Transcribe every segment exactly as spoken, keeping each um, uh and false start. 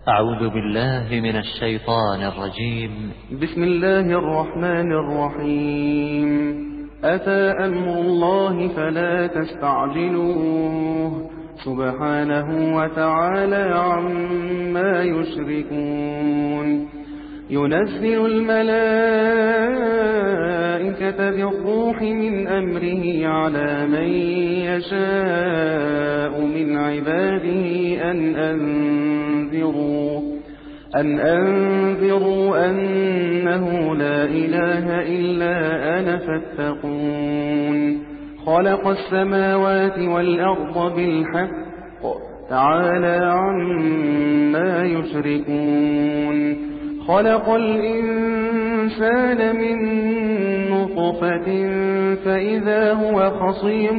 أعوذ بالله من الشيطان الرجيم. بسم الله الرحمن الرحيم. أتى أمر الله فلا تستعجلوه سبحانه وتعالى عما يشركون. ينزل الملائكة بالروح من أمره على من يشاء من عباده أن أنذروا أن أنذروا أنه لا إله إلا أنا فاتقون. خلق السماوات والأرض بالحق تعالى عما يشركون. خلق الإنسان من نطفة فإذا هو خصيم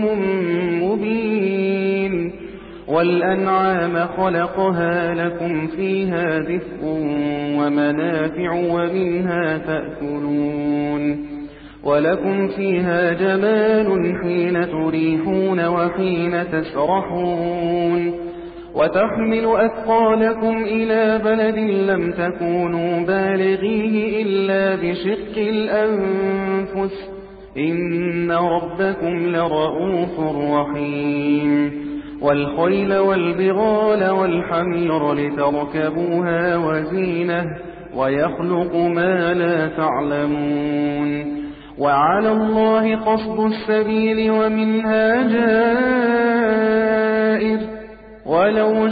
مبين. والأنعام خلقها لكم فيها دفء ومنافع ومنها تأكلون. ولكم فيها جمال حين تريحون وحين تسرحون. وتحمل أثقالكم إلى بلد لم تكونوا بالغيه إلا بشق الأنفس إن ربكم لرؤوف رحيم. والخيل والبغال والحمير لتركبوها وزينة ويخلق ما لا تعلمون. وعلى الله قصد السبيل ومنها جائر ولو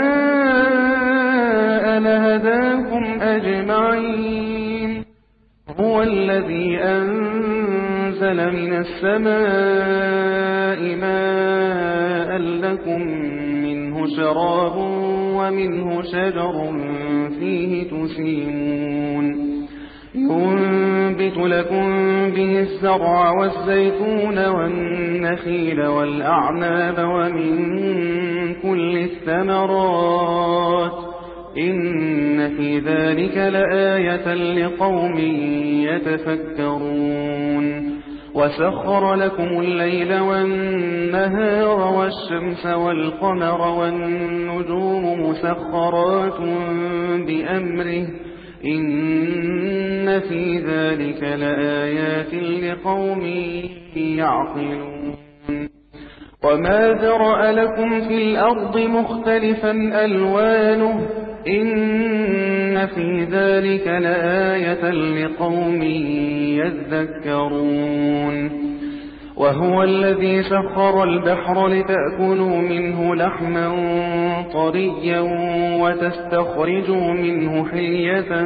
شاء لهداكم أجمعين. هو الذي أنزل من السماء ماء لكم منه شراب ومنه شجر فيه تسيمون. ينبت لكم به الزرع والزيتون والنخيل والأعناب ومن كل الثمرات إن في ذلك لآية لقوم يتفكرون. وسخر لكم الليل والنهار والشمس والقمر والنجوم مسخرات بأمره إن في ذلك لآيات لقوم يعقلون. وما ذرأ لكم في الأرض مختلفا ألوانه إن في ذلك لآية لقوم يذكرون. وهو الذي سخر البحر لتأكلوا منه لحما طريا وتستخرجوا منه حلية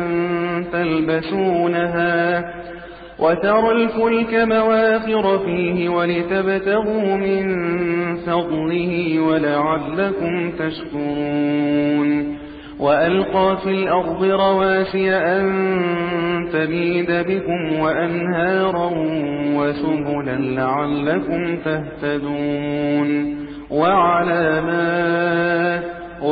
تلبسونها وترى الفلك مواخر فيه ولتبتغوا من فضله ولعلكم تشكرون. وألقى في الأرض رواسي أن تميد بكم وأنهارا وسبلا لعلكم تهتدون. وعلامات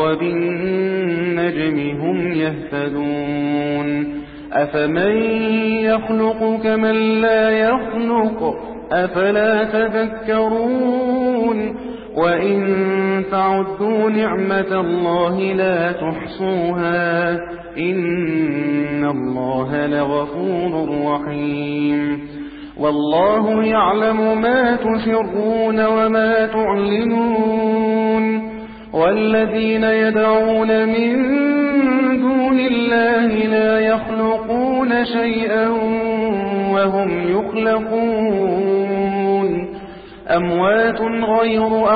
وبالنجم هم يهتدون. أفمن يخلق كمن لا يخلق أفلا تذكرون. وإن تعدوا نعمة الله لا تحصوها إن الله لغفور رحيم. والله يعلم ما تسرون وما تعلنون. والذين يدعون من دون الله لا يخلقون شيئا وهم يخلقون. أموات غير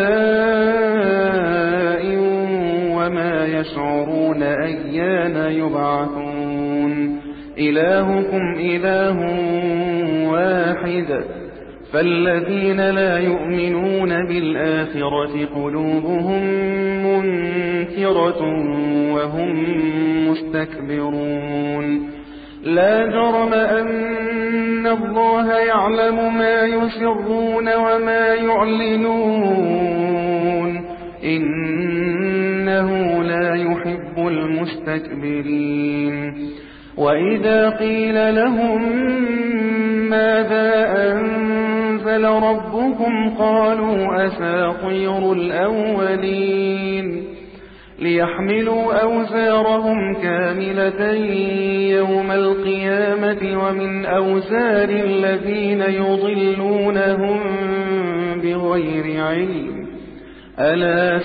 أحياء وما يشعرون أيان يبعثون. إلهكم إله واحد فالذين لا يؤمنون بالآخرة قلوبهم منكرة وهم مستكبرون. لا جرم أن الله يعلم ما يسرون وما يعلنون إنه لا يحب المستكبرين. وإذا قيل لهم ماذا أنزل ربكم قالوا أساطير الأولين. ليحملوا أوزارهم كاملة يوم القيامة ومن أوزار الذين يضلونهم بغير علم ألا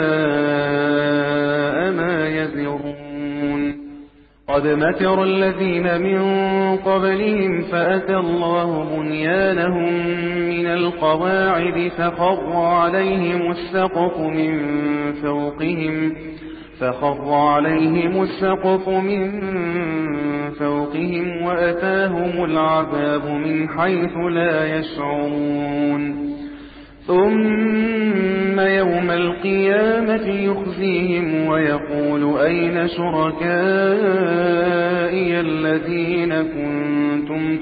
ساء ما يزرون قد مكر الذين من قبلهم فأتى الله بنيانهم من القواعد فخر عليهم السقف من فوقهم فخر عليهم السقف من فوقهم وأتاهم العذاب من حيث لا يشعرون ثم يوم القيامة يخزيهم ويقول أين شركائي الذين كنتم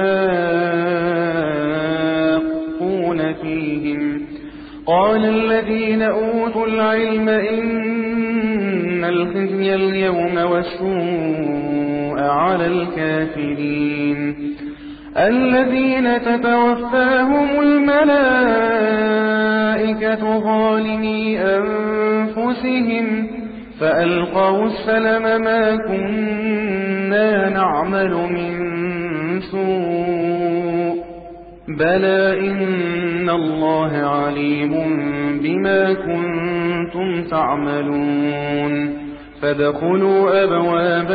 تشاقون فيهم قال الذين أوتوا العلم إن الخزي اليوم والسوء على الكافرين الذين تتوفاهم الملائكة ظالمي أنفسهم فألقوا السلم ما كنا نعمل من سوء بلى إن الله عليم بما كنتم تعملون فادخلوا أبواب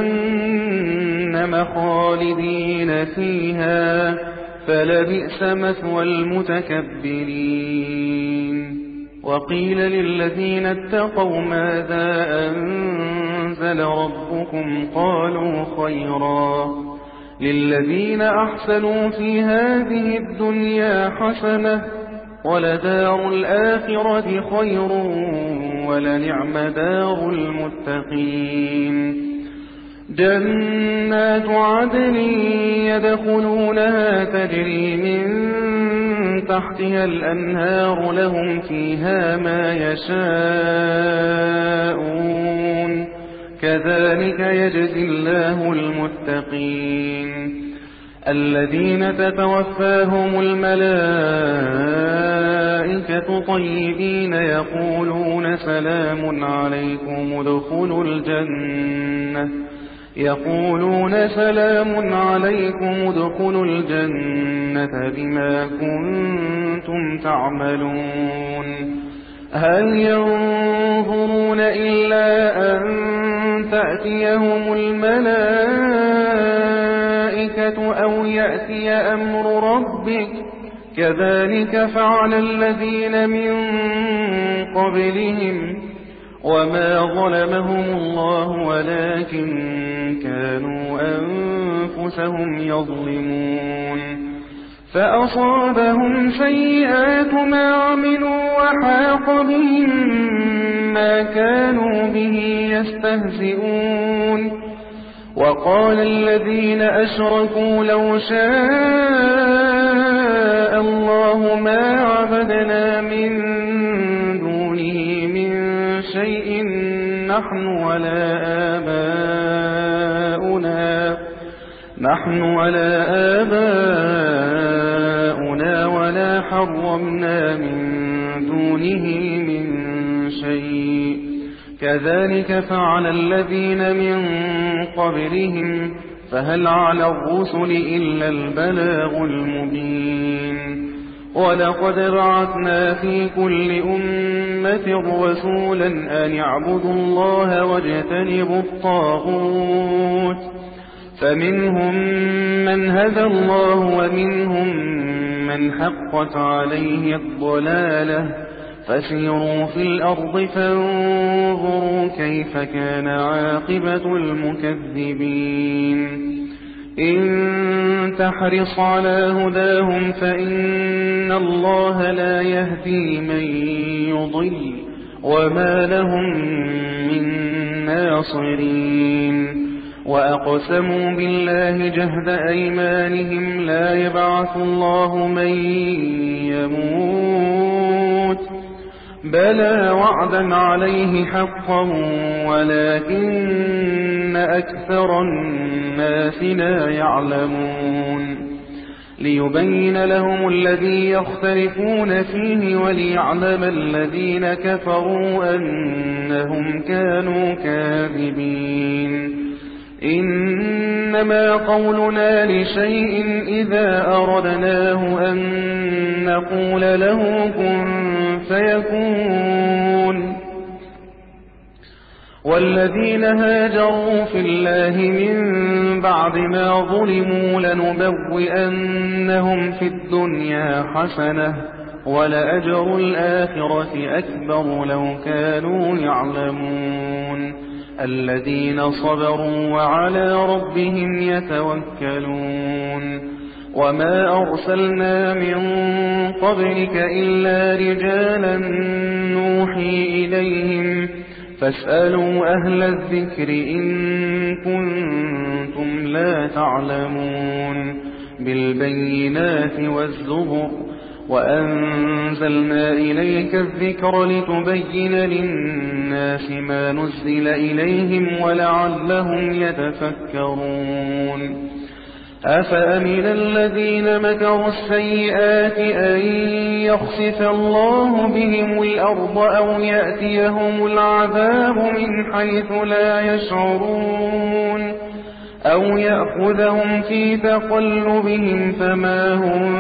جهنم خالدين فيها فلبئس مثوى المتكبرين وقيل للذين اتقوا ماذا أنزل ربكم قالوا خيرا للذين أحسنوا في هذه الدنيا حسنة ولدار الآخرة خير ولنعم دار المتقين جنات عدن يدخلونها تجري من تحتها الأنهار لهم فيها ما يشاءون كذلك يجزي الله المتقين الذين تتوفاهم الملائكة طيبين يقولون سلام عليكم ادخلوا الجنة يقولون سلام عليكم ادخلوا الجنة بما كنتم تعملون هل ينظرون إلا أن تأتيهم الملائكة أو يأتي أمر ربك كذلك فعل الذين من قبلهم وما ظلمهم الله ولكن كانوا أنفسهم يظلمون فأصابهم سيئات ما عملوا وحاق بهم ما كانوا به يستهزئون وقال الذين أشركوا لو شاء الله ما عبدنا من دونه من شيء نحن ولا آباؤنا نحن ولا آباؤنا ولا حرمنا من دونه من شيء كذلك فعل الذين من قبلهم فهل على الرسل إلا البلاغ المبين ولقد بعثنا في كل أمة رسولا أن اعبدوا الله واجتنبوا الطاغوت فمنهم من هدى الله ومنهم من حقت عليه الضلالة فسيروا في الأرض فانظروا كيف كان عاقبة المكذبين إن تحرص على هداهم فإن الله لا يهدي من يضل وما لهم من ناصرين وأقسموا بالله جهد أيمانهم لا يبعث الله من يموت بلى وعدا عليه حقا ولكن أكثر الناس لا يعلمون ليبين لهم الذي يختلفون فيه وليعلم الذين كفروا أنهم كانوا كاذبين. إنما قولنا لشيء إذا أردناه أن نقول له كن فيكون. والذين هاجروا في الله من بعد ما ظلموا لنبوئنهم في الدنيا حسنة ولأجر الآخرة أكبر لو كانوا يعلمون. الذين صبروا وعلى ربهم يتوكلون. وما أرسلنا من قبلك إلا رجالا نوحي إليهم فاسألوا أهل الذكر إن كنتم لا تعلمون. بالبينات والزبر وأنزلنا إليك الذكر لتبين للناس ما نزل إليهم ولعلهم يتفكرون. أفأمن الذين مكروا السيئات أن يخسف الله بهم الأرض أو يأتيهم العذاب من حيث لا يشعرون أو يأخذهم في تقلبهم فما هم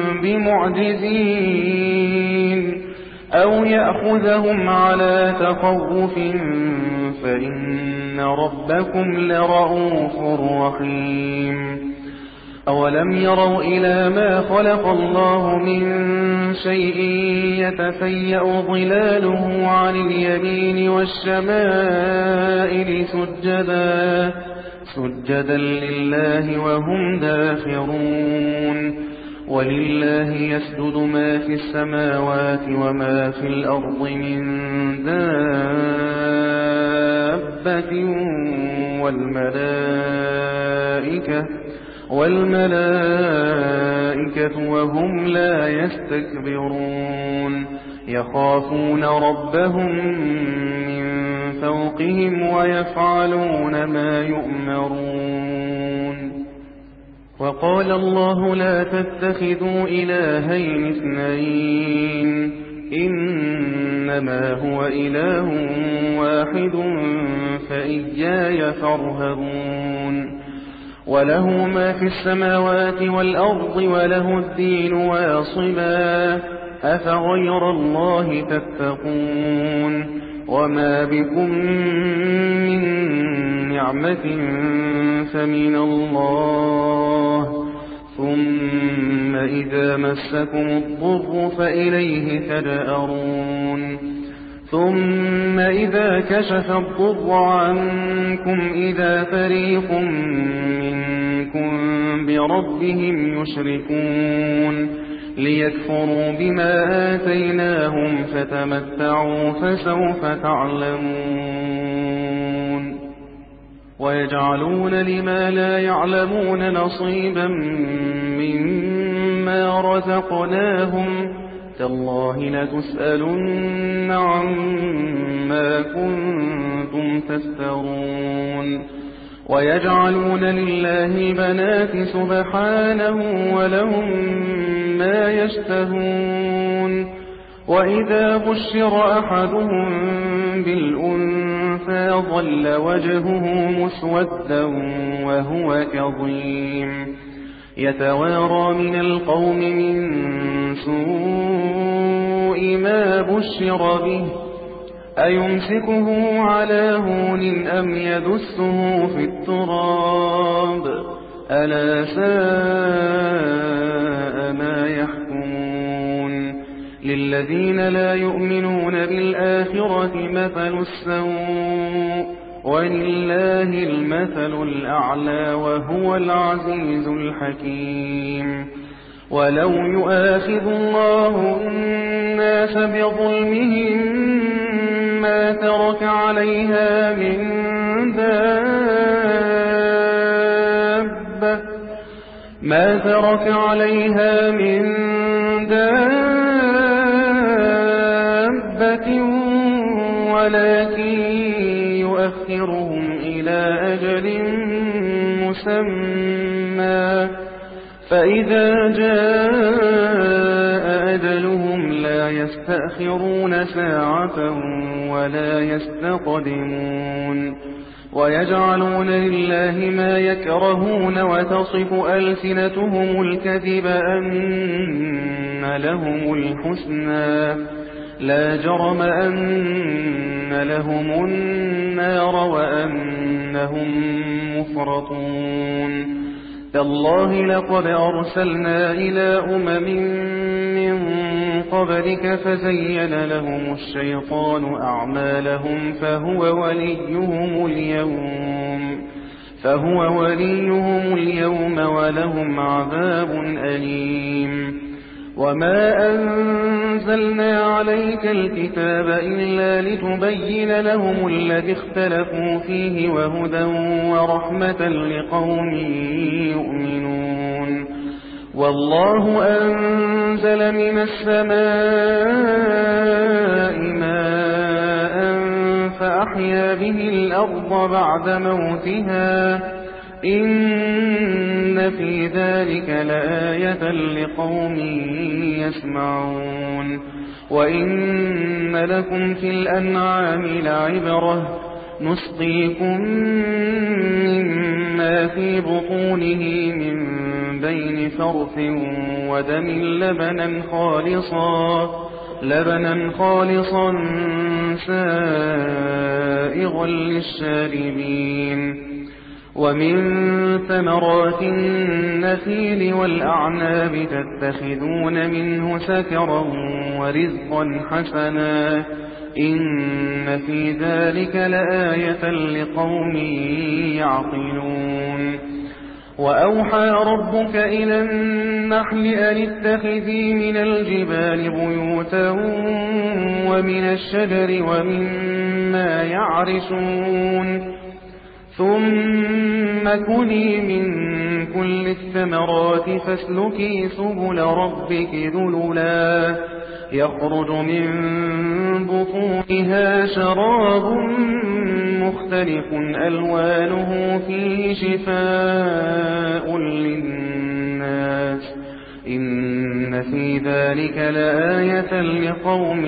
بمعجزين أو يأخذهم على تخوف فإن ربكم لرؤوف رحيم. أولم يروا إلى ما خلق الله من شيء يتفيأ ظلاله عن اليمين والشمائل سجدا سجدا لله وهم داخرون. ولله يسجد ما في السماوات وما في الأرض من دابة والملائكة والملائكة وهم لا يستكبرون. يخافون ربهم من فوقهم ويفعلون ما يؤمرون. وقال الله لا تتخذوا إلهين اثنين إنما هو إله واحد فإياي فارهبون. وله ما في السماوات والأرض وله الدين واصبا أفغير الله تتقون. وما بكم من نعمة فمن الله ثم إذا مسكم الضر فإليه تجأرون. ثم إذا كشف الضر عنكم إذا فريق منكم بربهم يشركون ليكفروا بما آتيناهم فتمتعوا فسوف تعلمون. ويجعلون لما لا يعلمون نصيبا مما رزقناهم تالله لتسألن عما كنتم تفترون. ويجعلون لله بنات سبحانه ولهم ما يشتهون. وإذا بشر أحدهم بالأنثى ظل وجهه مسودا وهو كظيم يتوارى من القوم من سوء ما بشر به أيمسكه على هون أم يدسه في التراب ألا ساء ما يحكمون. للذين لا يؤمنون بالآخرة مثل السوء ولله المثل الأعلى وهو العزيز الحكيم. ولو يؤاخذ الله الناس بظلمهم ما ترك عليها من دابة ما ترك عليها من دابة ولكن يؤخرهم إلى أجل مسمى فإذا جاء أجلهم لا يستأخرون ساعة ولا يستقدمون ويجعلون لله ما يكرهون وتصف ألسنتهم الكذب أن لهم الحسنى لا جرم أن لهم النار وأنهم مفرطون تالله لقد أرسلنا إلى أمم من قبلك فزين لهم الشيطان أعمالهم فهو وليهم اليوم فهو وليهم اليوم ولهم عذاب أليم وما أنزلنا عليك الكتاب إلا لتبين لهم الذي اختلفوا فيه وهدى ورحمة لقوم يؤمنون والله أنزل من السماء ماء فأحيا به الأرض بعد موتها إن في ذلك لآية لقوم يسمعون وإن لكم في الأنعام لعبرة نسقيكم مما في بطونه من بين فرث ودم لبنا خالصا لبنا خالصا سائغا للشاربين ومن ثمرات النخيل والأعناب تتخذون منه سكرا ورزقا حسنا إن في ذلك لآية لقوم يعقلون وأوحى ربك إلى النحل أن اتخذي من الجبال بيوتا ومن الشجر ومما يعرشون ثم كلي من كل الثمرات فاسلكي سبل ربك ذللا يخرج من بطونها شراب مختلف ألوانه فيه شفاء للناس إن في ذلك لآية لقوم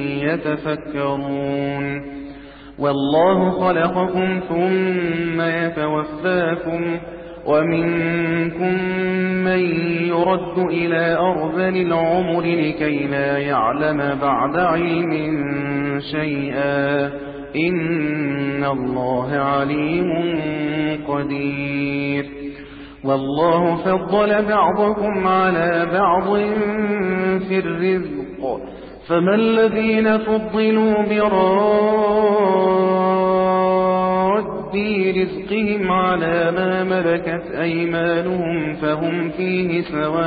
يتفكرون والله خلقكم ثم يتوفاكم ومنكم من يرد إلى أرذل العمر لكي لا يعلم بعد علم شيئا إن الله عليم قدير والله فضل بعضكم على بعض في الرزق فما الذين فضلوا براد رزقهم على ما ملكت أيمانهم فهم فيه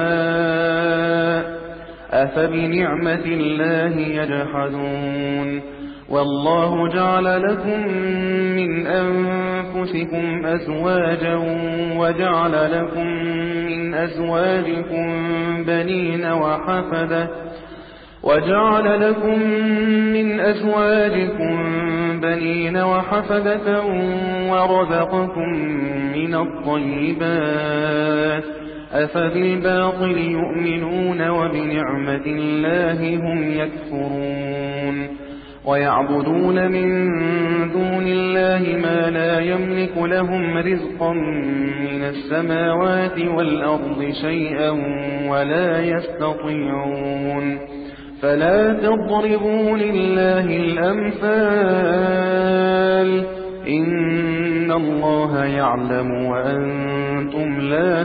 سواء أفبنعمة الله يجحدون والله جعل لكم من أنفسكم أزواجا وجعل لكم من أزواجكم بنين وحفدة وجعل لكم من أزواجكم بنين وحفدة ورزقكم من الطيبات أفبالباطل يؤمنون وبنعمة الله هم يكفرون ويعبدون من دون الله ما لا يملك لهم رزقا من السماوات والأرض شيئا ولا يستطيعون فلا تضربوا لله الأمثال إن الله يعلم وأنتم لا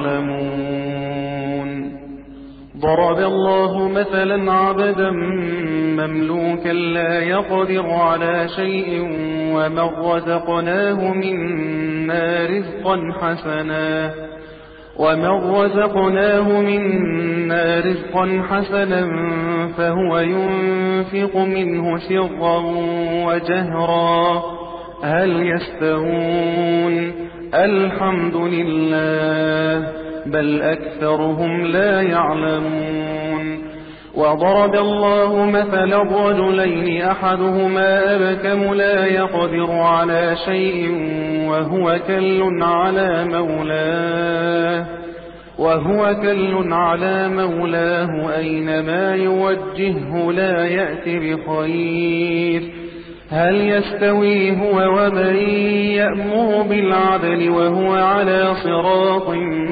تعلمون ضرب الله مثلا عبدا مملوكا لا يقدر على شيء ومن رزقناه منا رزقا حسنا ومن رزقناه منا رزقا حسنا فهو ينفق منه سرا وجهرا هل يستوون الحمد لله بل أكثرهم لا يعلمون وضرب الله مثلا رجلين أحدهما أبكم لا يقدر على شيء وهو كل على مولاه وهو كل على مولاه أينما يوجهه لا يأتي بخير هل يستوي هو ومن يأمر بالعدل وهو على صراط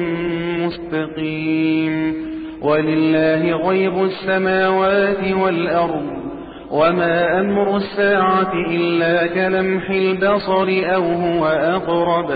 مستقيم ولله غيب السماوات والأرض وما أمر الساعة إلا كلمح البصر أو هو أقرب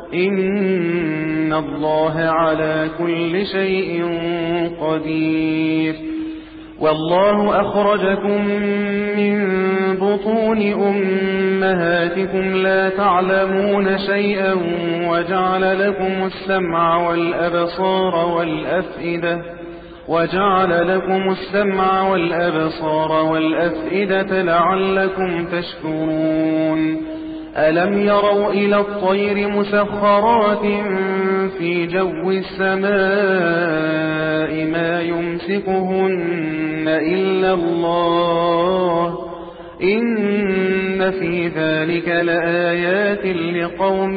إن الله على كل شيء قدير والله أخرجكم من بطون أمهاتكم لا تعلمون شيئا وجعل لكم السمع والأبصار والأفئدة وجعل لكم السمع والأبصار والأفئدة لعلكم تشكرون ألم يروا إلى الطير مسخرات في جو السماء ما يمسكهن إلا الله إن في ذلك لآيات لقوم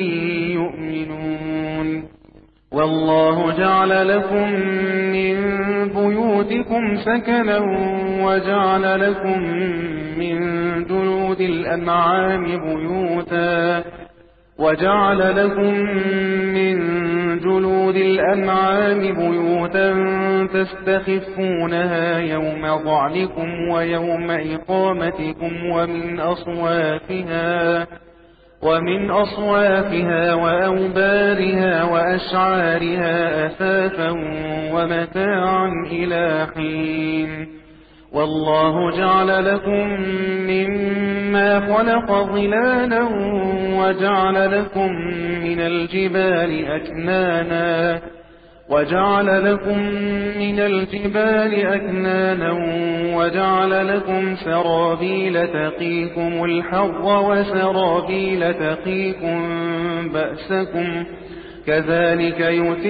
يؤمنون والله جعل لكم من بيوتكم سكنا وجعل لكم من جلود الأنعام بيوتا وجعل لكم من جلود الأنعام بيوتا تستخفونها يوم ضعنكم ويوم إقامتكم ومن أصوافها ومن أصوافها وأوبارها وأشعارها أثاثا ومتاعا إلى حين والله جعل لكم مما خلق ظلالا وجعل لكم من الجبال أكنانا وجعل لكم من الجبال أكنانا وجعل لكم سرابيل تقيكم الحر وسرابيل تقيكم بأسكم كذلك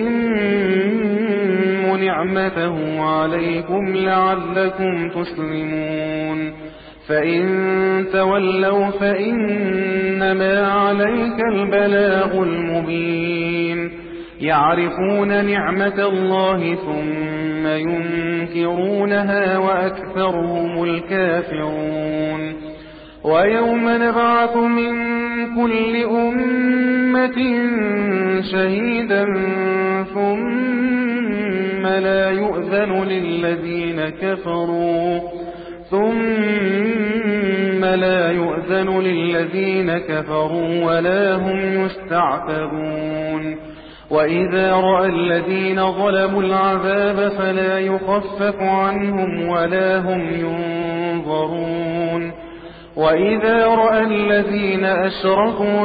يتم نعمته عليكم لعلكم تسلمون فإن تولوا فإنما عليك البلاغ المبين يعرفون نعمة الله ثم ينكرونها وأكثرهم الكافرون ويوم نبعث من كل أمة شهيدا ثم لا يؤذن للذين كفروا ثم لا يؤذن للذين كفروا ولا هم يستعتبون وإذا رأى الذين ظلموا العذاب فلا يخفف عنهم ولا هم ينظرون وإذا رأى الذين أشركوا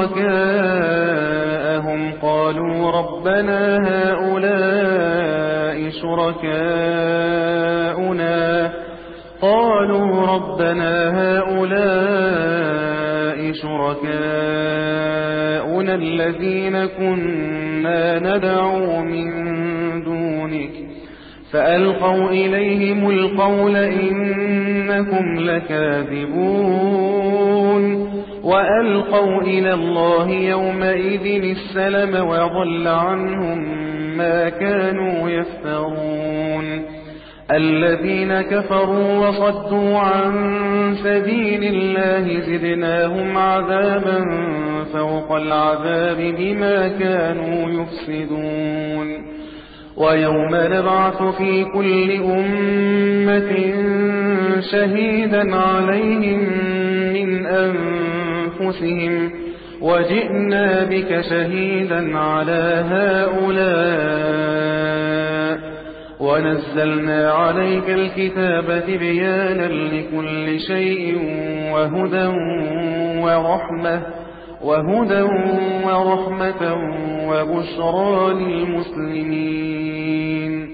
شركاءهم قالوا ربنا هؤلاء شركاؤنا قالوا ربنا هؤلاء شركاؤنا الذين كنا ندعو من دونك فألقوا إليهم القول إنكم لكاذبون وألقوا إلى الله يومئذ السلم وضل عنهم ما كانوا يفترون الذين كفروا وصدوا عن سبيل الله زدناهم عذابا فوق العذاب بما كانوا يفسدون ويوم نبعث في كل أمة شهيدا عليهم من أنفسهم وجئنا بك شهيدا على هؤلاء ونزلنا عليك الكتاب تبيانا لكل شيء وهدى ورحمة وهدى ورحمة وبشرى للمسلمين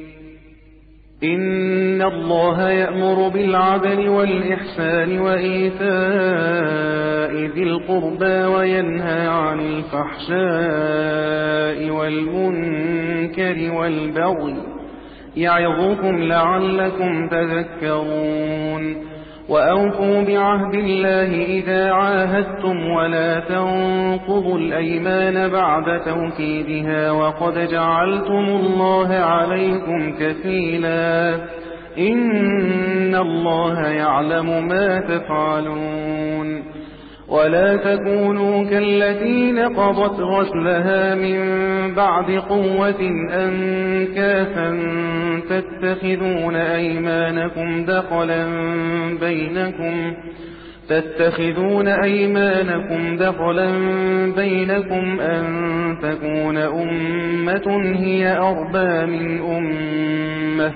إن الله يأمر بالعدل والإحسان وإيتاء ذي القربى وينهى عن الفحشاء والمنكر والبغي يعظكم لعلكم تذكرون وأوفوا بعهد الله إذا عاهدتم ولا تنقضوا الأيمان بعد توكيدها وقد جعلتم الله عليكم كفيلا إن الله يعلم ما تفعلون ولا تكونوا كالتي نقضت غزلها من بعد قوة أنكاثا تتخذون أيمانكم دخلا بينكم تتخذون أيمانكم دخلا بينكم أن تكون أمة هي أربى من أمة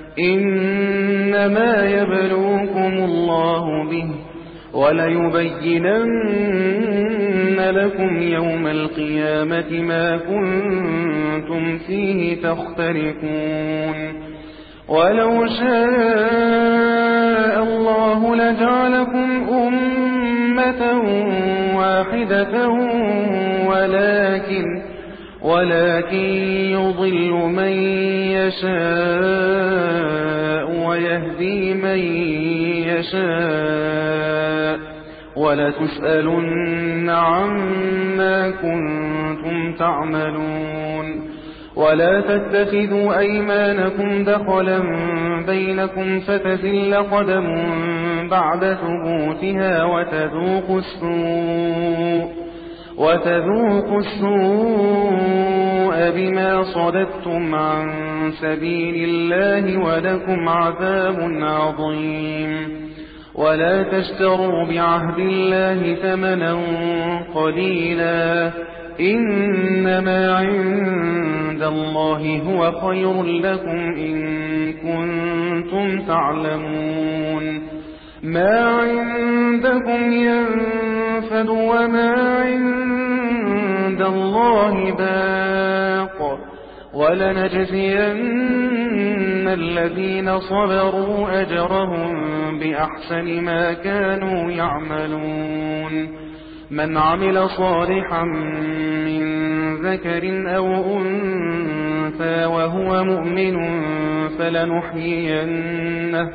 إنما يبلوكم الله به وليبينن لكم يوم القيامة ما كنتم فيه تختلفون ولو شاء الله لجعلكم أمة واحدة ولكن ولكن يضل من يشاء ويهدي من يشاء ولتسألن عما كنتم تعملون ولا تتخذوا أيمانكم دخلا بينكم فتزل قدم بعد ثبوتها وتذوقوا السوء وتذوقوا السوء بما صددتم عن سبيل الله ولكم عذاب عظيم ولا تشتروا بعهد الله ثمنا قليلا إنما عند الله هو خير لكم إن كنتم تعلمون ما عندكم ينفد وما عند الله باق ولنجزين الذين صبروا أجرهم بأحسن ما كانوا يعملون من عمل صالحا من ذكر أو أنثى وهو مؤمن فلنحيينه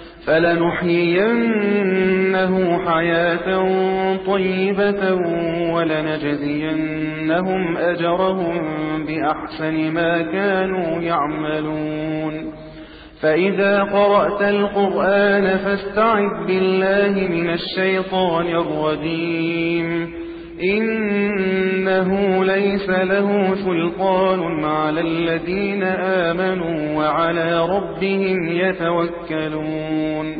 فلنحيينه حياة طيبة ولنجزينهم أجرهم بأحسن ما كانوا يعملون فإذا قرأت القرآن فاستعذ بالله من الشيطان الرجيم إنه ليس له سلطان على الذين آمنوا وعلى ربهم يتوكلون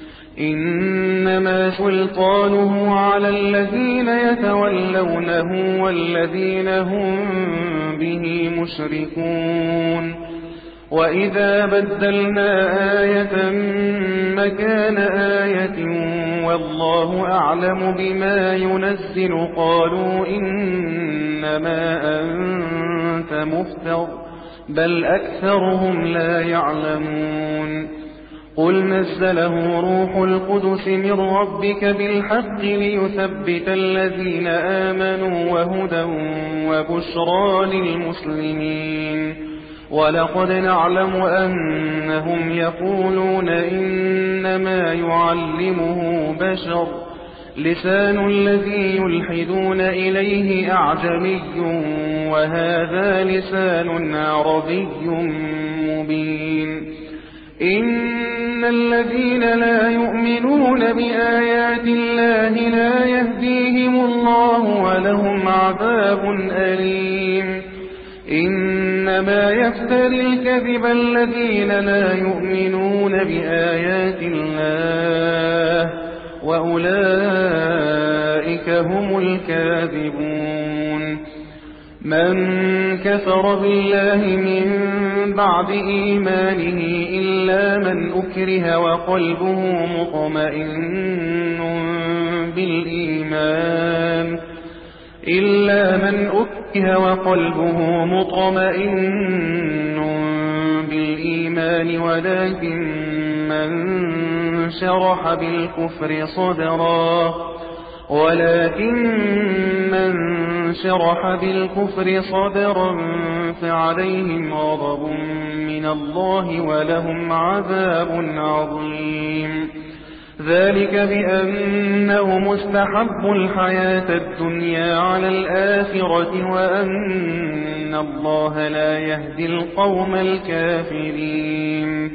إنما سلطانه على الذين يتولونه والذين هم به مشركون وإذا بدلنا آية مكان آية والله أعلم بما ينزل قالوا إنما أنت مفتر بل أكثرهم لا يعلمون قل نزله روح القدس من ربك بالحق ليثبت الذين آمنوا وهدى وبشرى للمسلمين ولقد نعلم أنهم يقولون إنما يعلمه بشر لسان الذي يلحدون إليه أعجمي وهذا لسان عربي مبين إن الذين لا يؤمنون بآيات الله لا يهديهم الله ولهم عذاب أليم إنما يفتري الكذب الذين لا يؤمنون بآيات الله وأولئك هم الكاذبون من كفر بالله من بعد إيمانه إلا من أكره وقلبه مطمئن بالإيمان إلا من أكره وقلبه مطمئن بالإيمان ولكن من شرح بالكفر صدرا ولكن من شرح بالكفر صدرا فعليهم غضب من الله ولهم عذاب عظيم ذلك بأنهم استحبوا الحياة الدنيا على الآخرة وأن الله لا يهدي القوم الكافرين.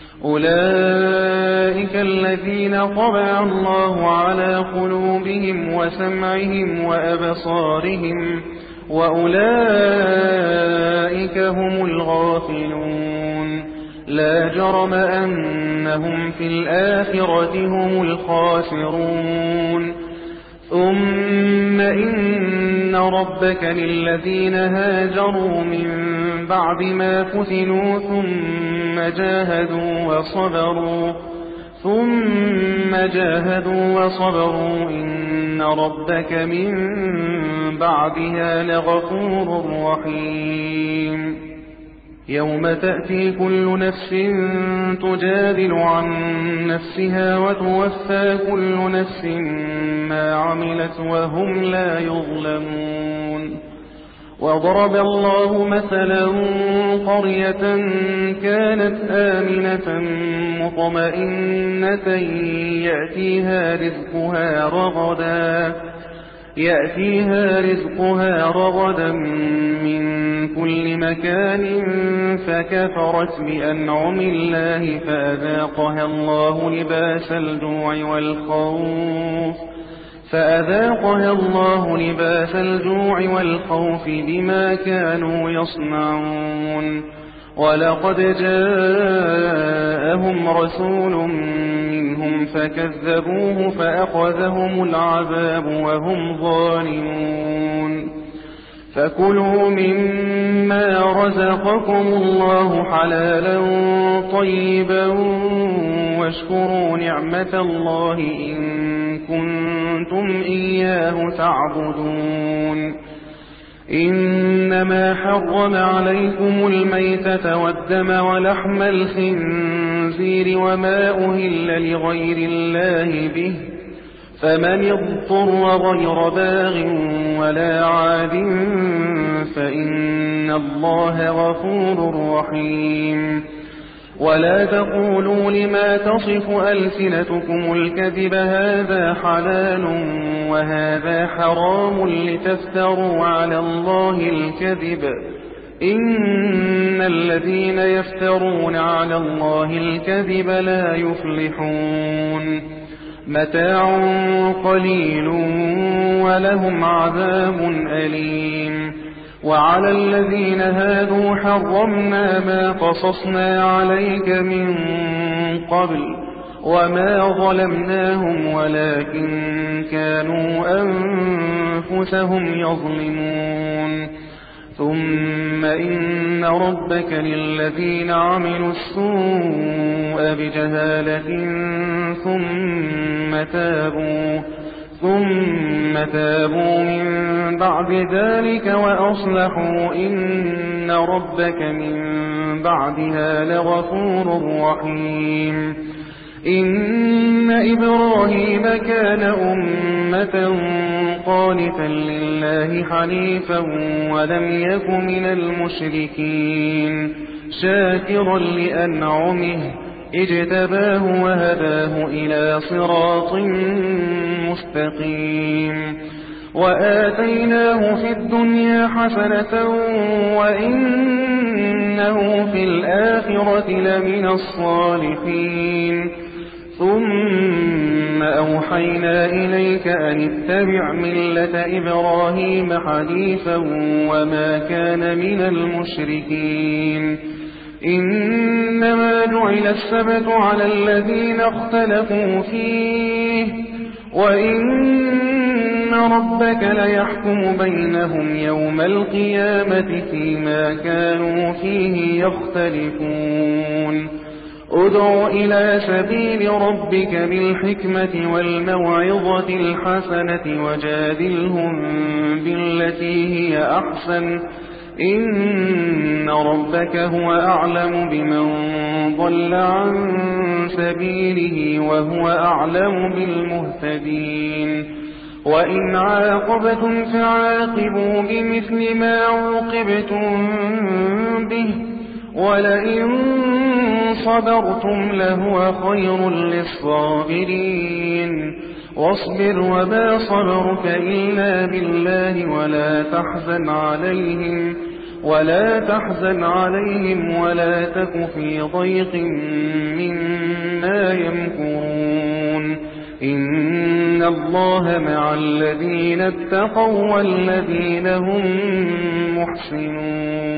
أولئك الذين طبع الله على قلوبهم وسمعهم وأبصارهم وأولئك هم الغافلون. لا جرم أنهم في الآخرة هم الخاسرون. ثم إن ربك للذين هاجروا من بعد ما فتنوا ثم جاهدوا وصبروا ثم جاهدوا وصبروا إن ربك من بعدها لغفور رحيم. يوم تأتي كل نفس تجادل عن نفسها وتوفى كل نفس ما عملت وهم لا يظلمون. وضرب الله مثلا قرية كانت آمنة مطمئنة يأتيها رزقها رغدا يأتيها رزقها رغدا من كل مكان فكفرت بأنعم الله فأذاقها الله لباس الجوع والخوف فأذاقها الله لباس الجوع والخوف بما كانوا يصنعون. ولقد جاءهم رسول منهم فكذبوه فأخذهم العذاب وهم ظالمون. فكلوا مما رزقكم الله حلالا طيبا واشكروا نعمة الله إن كنتم إياه تعبدون. إنما حرم عليكم الميتة والدم ولحم الخنزير وما أهل لغير الله به فمن اضطر غير باغ ولا عاد فإن الله غفور رحيم. ولا تقولوا لما تصف ألسنتكم الكذب هذا حلال وهذا حرام لتفتروا على الله الكذب إن الذين يفترون على الله الكذب لا يفلحون. متاع قليل ولهم عذاب أليم. وعلى الذين هادوا حرمنا ما قصصنا عليك من قبل وما ظلمناهم ولكن كانوا أنفسهم يظلمون. ثم إن ربك للذين عملوا السوء بجهالة ثم تابوا ثم تابوا من بعد ذلك وأصلحوا إن ربك من بعدها لغفور رحيم. إن إبراهيم كان أمة قانتا لله حنيفا ولم يك من المشركين شاكرا لأنعمه اجتباه وهداه إلى صراط مستقيم. وآتيناه في الدنيا حسنة وإنه في الآخرة لمن الصالحين. ثم أوحينا إليك أن اتبع ملة إبراهيم حنيفا وما كان من المشركين. إنما جعل السبت على الذين اختلفوا فيه وإن ربك ليحكم بينهم يوم القيامة فيما كانوا فيه يختلفون. ادع إلى سبيل ربك بالحكمة والموعظة الحسنة وجادلهم بالتي هي أحسن إن ربك هو أعلم بمن ضل عن سبيله وهو أعلم بالمهتدين. وإن عاقبتم فعاقبوا بمثل ما عوقبتم به ولئن صبرتم لهو خير للصابرين واصبر وما صبرك إلا بالله ولا تحزن عليهم ولا تحزن عليهم ولا تك في ضيق مما يمكرون إن الله مع الذين اتقوا والذين هم محسنون